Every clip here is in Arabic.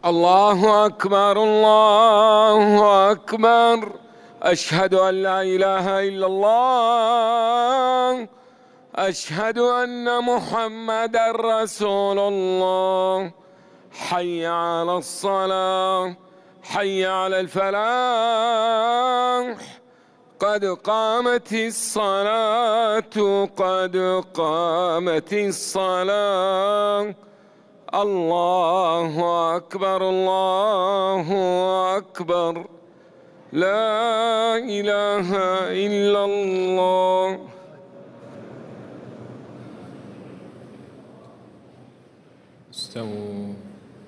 الله أكبر الله أكبر. أشهد أن لا إله إلا الله. أشهد أن محمدًا رسول الله. حي على الصلاة، حي على الفلاح. قد قامت الصلاة، قد قامت الصلاة. الله أكبر الله أكبر. لا إله إلا الله. استووا،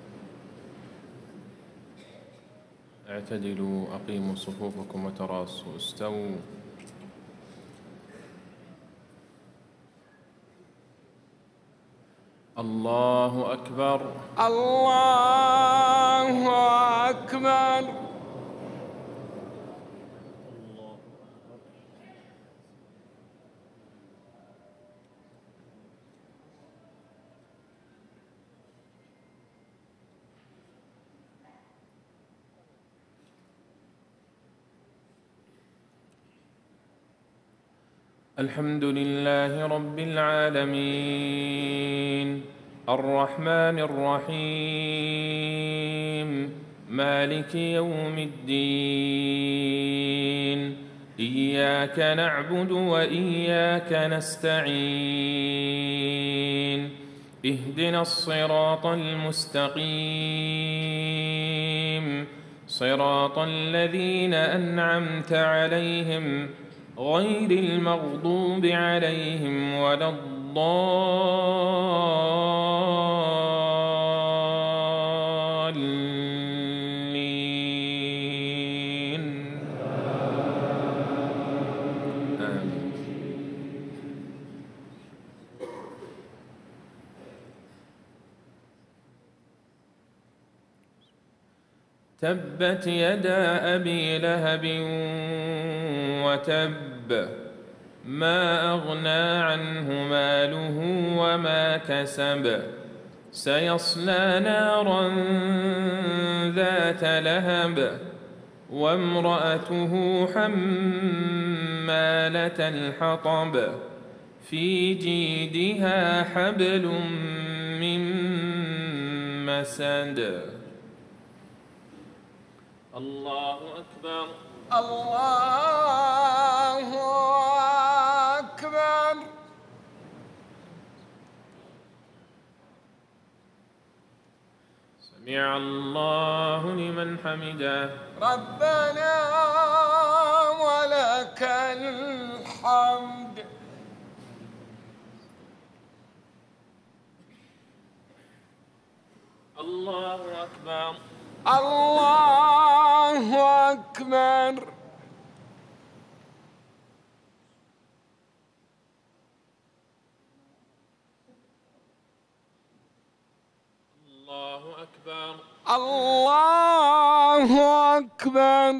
اعتدلوا، أقيموا صفوفكم وتراصوا. استووا. الله أكبر الله أكبر. الحمد لله رب العالمين، الرحمن الرحيم، مالك يوم الدين. إياك نعبد وإياك نستعين. اهدنا الصراط المستقيم، صراط الذين أنعمت عليهم غير المغضوب عليهم ولا الضالين. آمين. تبت يدا أبي لهب وتب، ما أغنى عنه ماله وما كسب. سيصلى نارا ذات لهب، وامرأته حمالة الحطب، في جيدها حبل من مسد. الله أكبر الله أكبر. سمع الله لمن حمده. ربنا ولك الحمد. الله أكبر الله أكبر. الله أكبر الله أكبر.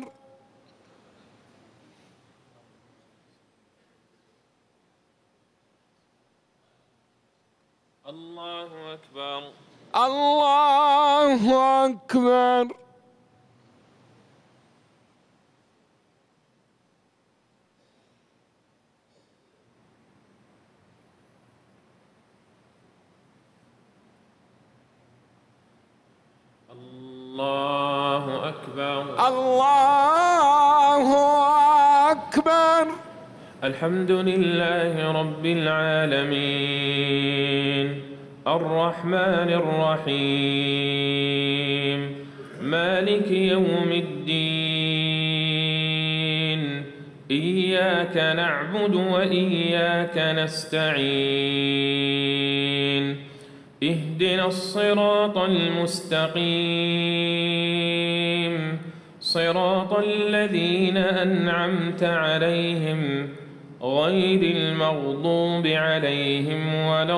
الله أكبر الله أكبر. الله أكبر الله أكبر. الحمد لله رب العالمين، الرحمن الرحيم، مالك يوم الدين. إياك نعبد وإياك نستعين. اهدنا الصراط المستقيم، صراط الذين أنعمت عليهم غير المغضوب عليهم ولا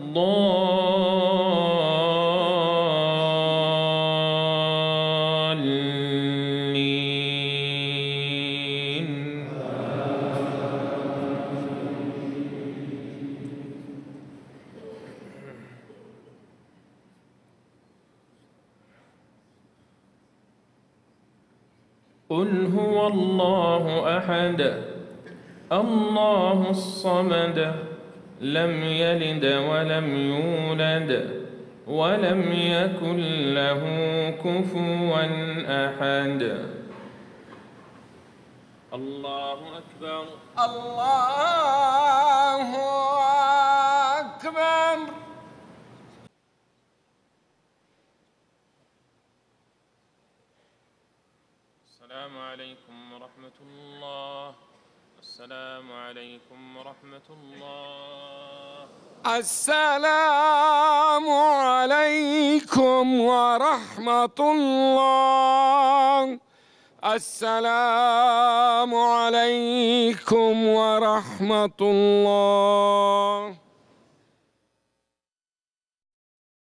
الضالين. قل هو الله أحد الله الصمد لم يلد ولم يولد ولم يكن له كفوا أحد. الله أكبر. الله أكبر. السلام عليكم ورحمة الله. السلام عليكم ورحمة الله. السلام عليكم ورحمة الله. السلام عليكم ورحمة الله.